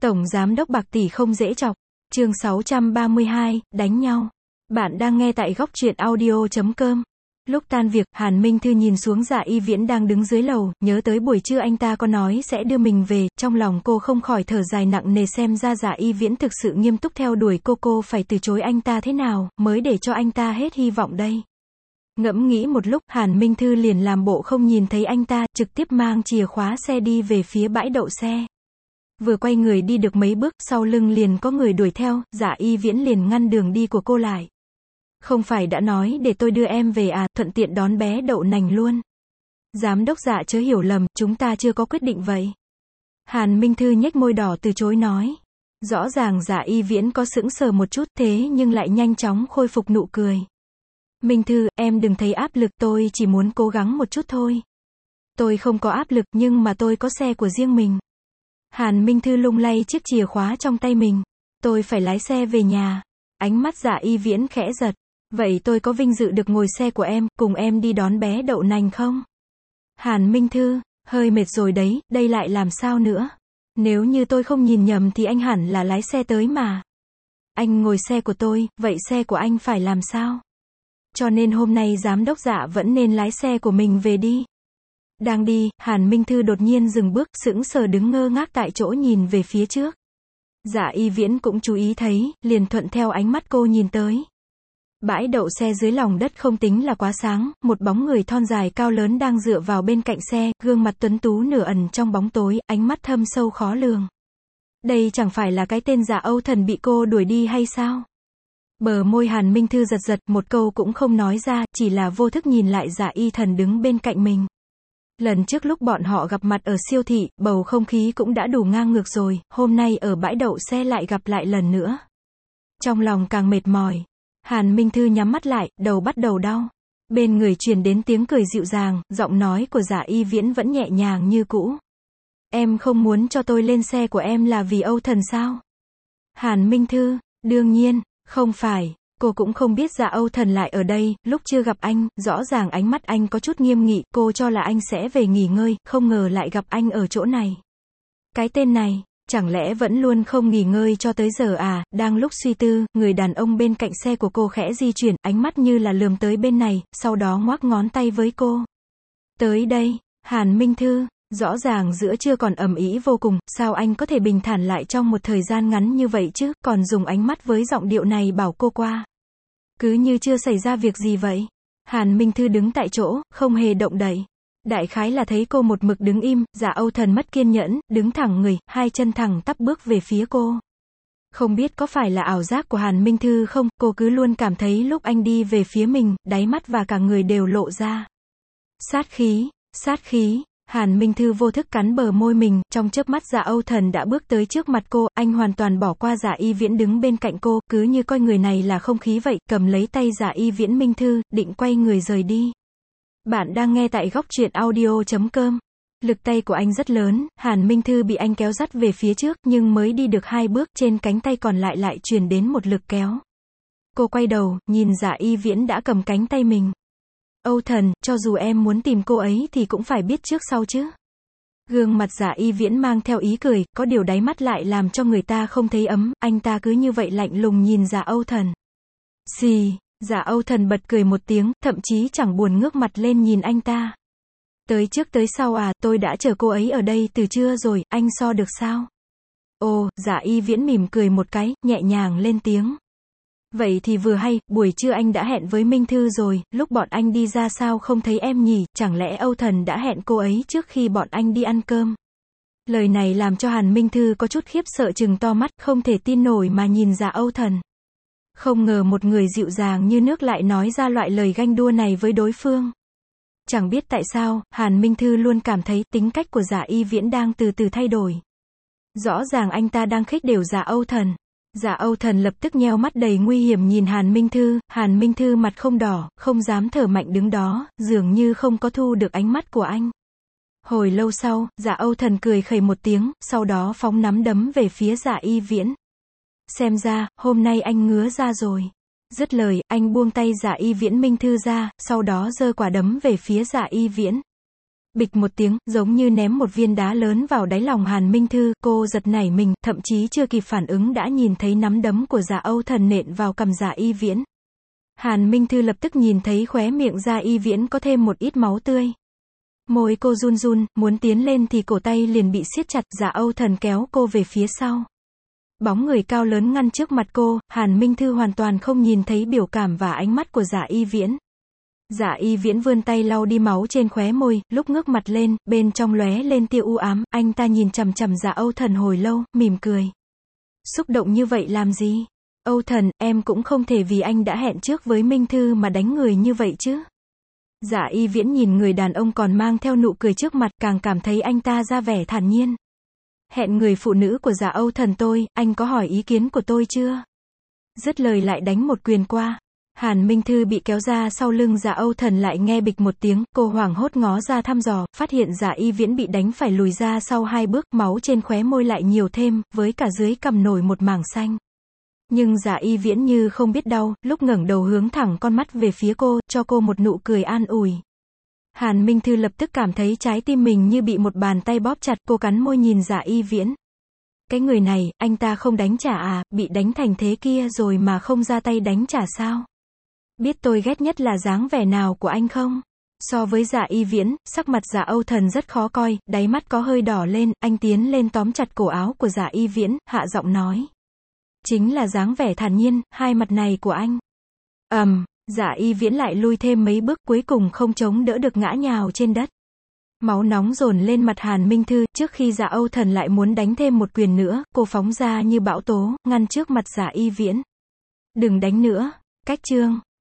Tổng giám đốc bạc tỷ không dễ chọc. Chương 632, đánh nhau. Bạn đang nghe tại góc truyện audio.com. Lúc tan việc, Hàn Minh Thư nhìn xuống Dạ Y Viễn đang đứng dưới lầu, nhớ tới buổi trưa anh ta có nói sẽ đưa mình về, trong lòng cô không khỏi thở dài nặng nề, xem ra Dạ Y Viễn thực sự nghiêm túc theo đuổi cô phải từ chối anh ta thế nào, mới để cho anh ta hết hy vọng đây. Ngẫm nghĩ một lúc, Hàn Minh Thư liền làm bộ không nhìn thấy anh ta, trực tiếp mang chìa khóa xe đi về phía bãi đậu xe. Vừa quay người đi được mấy bước, sau lưng liền có người đuổi theo, Dạ Y Viễn liền ngăn đường đi của cô lại. Không phải đã nói để tôi đưa em về à, thuận tiện đón bé đậu nành luôn. Giám đốc Dạ chớ hiểu lầm, chúng ta chưa có quyết định vậy. Hàn Minh Thư nhếch môi đỏ từ chối nói. Rõ ràng Dạ Y Viễn có sững sờ một chút, thế nhưng lại nhanh chóng khôi phục nụ cười. Minh Thư, em đừng thấy áp lực, tôi chỉ muốn cố gắng một chút thôi. Tôi không có áp lực, nhưng mà tôi có xe của riêng mình. Hàn Minh Thư lung lay chiếc chìa khóa trong tay mình. Tôi phải lái xe về nhà. Ánh mắt Dạ Y Viễn khẽ giật. Vậy tôi có vinh dự được ngồi xe của em, cùng em đi đón bé đậu nành không? Hàn Minh Thư, hơi mệt rồi đấy, đây lại làm sao nữa? Nếu như tôi không nhìn nhầm thì anh hẳn là lái xe tới mà. Anh ngồi xe của tôi, vậy xe của anh phải làm sao? Cho nên hôm nay giám đốc Dạ vẫn nên lái xe của mình về đi. Đang đi, Hàn Minh Thư đột nhiên dừng bước, sững sờ đứng ngơ ngác tại chỗ nhìn về phía trước. Dạ Y Viễn cũng chú ý thấy, liền thuận theo ánh mắt cô nhìn tới. Bãi đậu xe dưới lòng đất không tính là quá sáng, một bóng người thon dài cao lớn đang dựa vào bên cạnh xe, gương mặt tuấn tú nửa ẩn trong bóng tối, ánh mắt thâm sâu khó lường. Đây chẳng phải là cái tên Dạ Âu Thần bị cô đuổi đi hay sao? Bờ môi Hàn Minh Thư giật giật, một câu cũng không nói ra, chỉ là vô thức nhìn lại Dạ Y Thần đứng bên cạnh mình. Lần trước lúc bọn họ gặp mặt ở siêu thị, bầu không khí cũng đã đủ ngang ngược rồi, hôm nay ở bãi đậu xe lại gặp lại lần nữa. Trong lòng càng mệt mỏi, Hàn Minh Thư nhắm mắt lại, đầu bắt đầu đau. Bên người truyền đến tiếng cười dịu dàng, giọng nói của Dạ Y Viễn vẫn nhẹ nhàng như cũ. Em không muốn cho tôi lên xe của em là vì Âu Thần sao? Hàn Minh Thư, đương nhiên, không phải. Cô cũng không biết Dạ Âu Thần lại ở đây, lúc chưa gặp anh, rõ ràng ánh mắt anh có chút nghiêm nghị, cô cho là anh sẽ về nghỉ ngơi, không ngờ lại gặp anh ở chỗ này. Cái tên này, chẳng lẽ vẫn luôn không nghỉ ngơi cho tới giờ à? Đang lúc suy tư, người đàn ông bên cạnh xe của cô khẽ di chuyển, ánh mắt như là lườm tới bên này, sau đó ngoắc ngón tay với cô. Tới đây, Hàn Minh Thư. Rõ ràng giữa trưa còn ầm ĩ vô cùng, sao anh có thể bình thản lại trong một thời gian ngắn như vậy chứ, còn dùng ánh mắt với giọng điệu này bảo cô qua. Cứ như chưa xảy ra việc gì vậy. Hàn Minh Thư đứng tại chỗ, không hề động đậy. Đại khái là thấy cô một mực đứng im, Dạ Âu Thần mất kiên nhẫn, đứng thẳng người, hai chân thẳng tắp bước về phía cô. Không biết có phải là ảo giác của Hàn Minh Thư không, cô cứ luôn cảm thấy lúc anh đi về phía mình, đáy mắt và cả người đều lộ ra sát khí, sát khí. Hàn Minh Thư vô thức cắn bờ môi mình, trong chớp mắt Dạ Âu Thần đã bước tới trước mặt cô, anh hoàn toàn bỏ qua Dạ Y Viễn đứng bên cạnh cô, cứ như coi người này là không khí vậy, cầm lấy tay Dạ Y Viễn. Minh Thư, định quay người rời đi. Bạn đang nghe tại góc truyện audio.com. Lực tay của anh rất lớn, Hàn Minh Thư bị anh kéo dắt về phía trước, nhưng mới đi được 2 bước, trên cánh tay còn lại lại truyền đến một lực kéo. Cô quay đầu, nhìn Dạ Y Viễn đã cầm cánh tay mình. Âu Thần, cho dù em muốn tìm cô ấy thì cũng phải biết trước sau chứ. Gương mặt Dạ Y Viễn mang theo ý cười, có điều đáy mắt lại làm cho người ta không thấy ấm, anh ta cứ như vậy lạnh lùng nhìn Dạ Âu Thần. Xì, Dạ Âu Thần bật cười một tiếng, thậm chí chẳng buồn ngước mặt lên nhìn anh ta. Tới trước tới sau à, tôi đã chờ cô ấy ở đây từ trưa rồi, anh so được sao? Ồ, Dạ Y Viễn mỉm cười một cái, nhẹ nhàng lên tiếng. Vậy thì vừa hay, buổi trưa anh đã hẹn với Minh Thư rồi, lúc bọn anh đi ra sao không thấy em nhỉ, chẳng lẽ Âu Thần đã hẹn cô ấy trước khi bọn anh đi ăn cơm? Lời này làm cho Hàn Minh Thư có chút khiếp sợ, trừng to mắt, không thể tin nổi mà nhìn Dạ Âu Thần. Không ngờ một người dịu dàng như nước lại nói ra loại lời ganh đua này với đối phương. Chẳng biết tại sao, Hàn Minh Thư luôn cảm thấy tính cách của Dạ Y Viễn đang từ từ thay đổi. Rõ ràng anh ta đang khích đểu Dạ Âu Thần. Dạ Âu Thần lập tức nheo mắt đầy nguy hiểm nhìn Hàn Minh Thư, Hàn Minh Thư mặt không đỏ, không dám thở mạnh đứng đó, dường như không có thu được ánh mắt của anh. Hồi lâu sau, Dạ Âu Thần cười khẩy một tiếng, sau đó phóng nắm đấm về phía Dạ Y Viễn. Xem ra, hôm nay anh ngứa ra rồi. Dứt lời, anh buông tay Dạ Y Viễn. Minh Thư ra, sau đó giơ quả đấm về phía Dạ Y Viễn. Bịch một tiếng, giống như ném một viên đá lớn vào đáy lòng Hàn Minh Thư, cô giật nảy mình, thậm chí chưa kịp phản ứng đã nhìn thấy nắm đấm của Dạ Âu Thần nện vào cằm Dạ Y Viễn. Hàn Minh Thư lập tức nhìn thấy khóe miệng Dạ Y Viễn có thêm một ít máu tươi. Môi cô run run, muốn tiến lên thì cổ tay liền bị siết chặt, Dạ Âu Thần kéo cô về phía sau. Bóng người cao lớn ngăn trước mặt cô, Hàn Minh Thư hoàn toàn không nhìn thấy biểu cảm và ánh mắt của Dạ Y Viễn. Dạ Y Viễn vươn tay lau đi máu trên khóe môi, lúc ngước mặt lên, bên trong lóe lên tia u ám, anh ta nhìn chằm chằm Dạ Âu Thần hồi lâu, mỉm cười. Xúc động như vậy làm gì? Âu Thần, em cũng không thể vì anh đã hẹn trước với Minh Thư mà đánh người như vậy chứ. Dạ Y Viễn nhìn người đàn ông còn mang theo nụ cười trước mặt, càng cảm thấy anh ta ra vẻ thản nhiên. Hẹn người phụ nữ của Dạ Âu Thần tôi, anh có hỏi ý kiến của tôi chưa? Dứt lời lại đánh một quyền qua. Hàn Minh Thư bị kéo ra sau lưng Dạ Âu Thần lại nghe bịch một tiếng, cô hoảng hốt ngó ra thăm dò, phát hiện Dạ Y Viễn bị đánh phải lùi ra sau 2 bước, máu trên khóe môi lại nhiều thêm, với cả dưới cằm nổi một mảng xanh. Nhưng Dạ Y Viễn như không biết đau, lúc ngẩng đầu hướng thẳng con mắt về phía cô, cho cô một nụ cười an ủi. Hàn Minh Thư lập tức cảm thấy trái tim mình như bị một bàn tay bóp chặt, cô cắn môi nhìn Dạ Y Viễn. Cái người này, anh ta không đánh trả à, bị đánh thành thế kia rồi mà không ra tay đánh trả sao? Biết tôi ghét nhất là dáng vẻ nào của anh không? So với Dạ Y Viễn, sắc mặt Dạ Âu Thần rất khó coi, đáy mắt có hơi đỏ lên, anh tiến lên tóm chặt cổ áo của Dạ Y Viễn, hạ giọng nói. Chính là dáng vẻ thản nhiên, hai mặt này của anh. Dạ Y Viễn lại lui thêm mấy bước, cuối cùng không chống đỡ được ngã nhào trên đất. Máu nóng dồn lên mặt Hàn Minh Thư, trước khi Dạ Âu Thần lại muốn đánh thêm một quyền nữa, cô phóng ra như bão tố, ngăn trước mặt Dạ Y Viễn. Đừng đánh nữa, cách chương.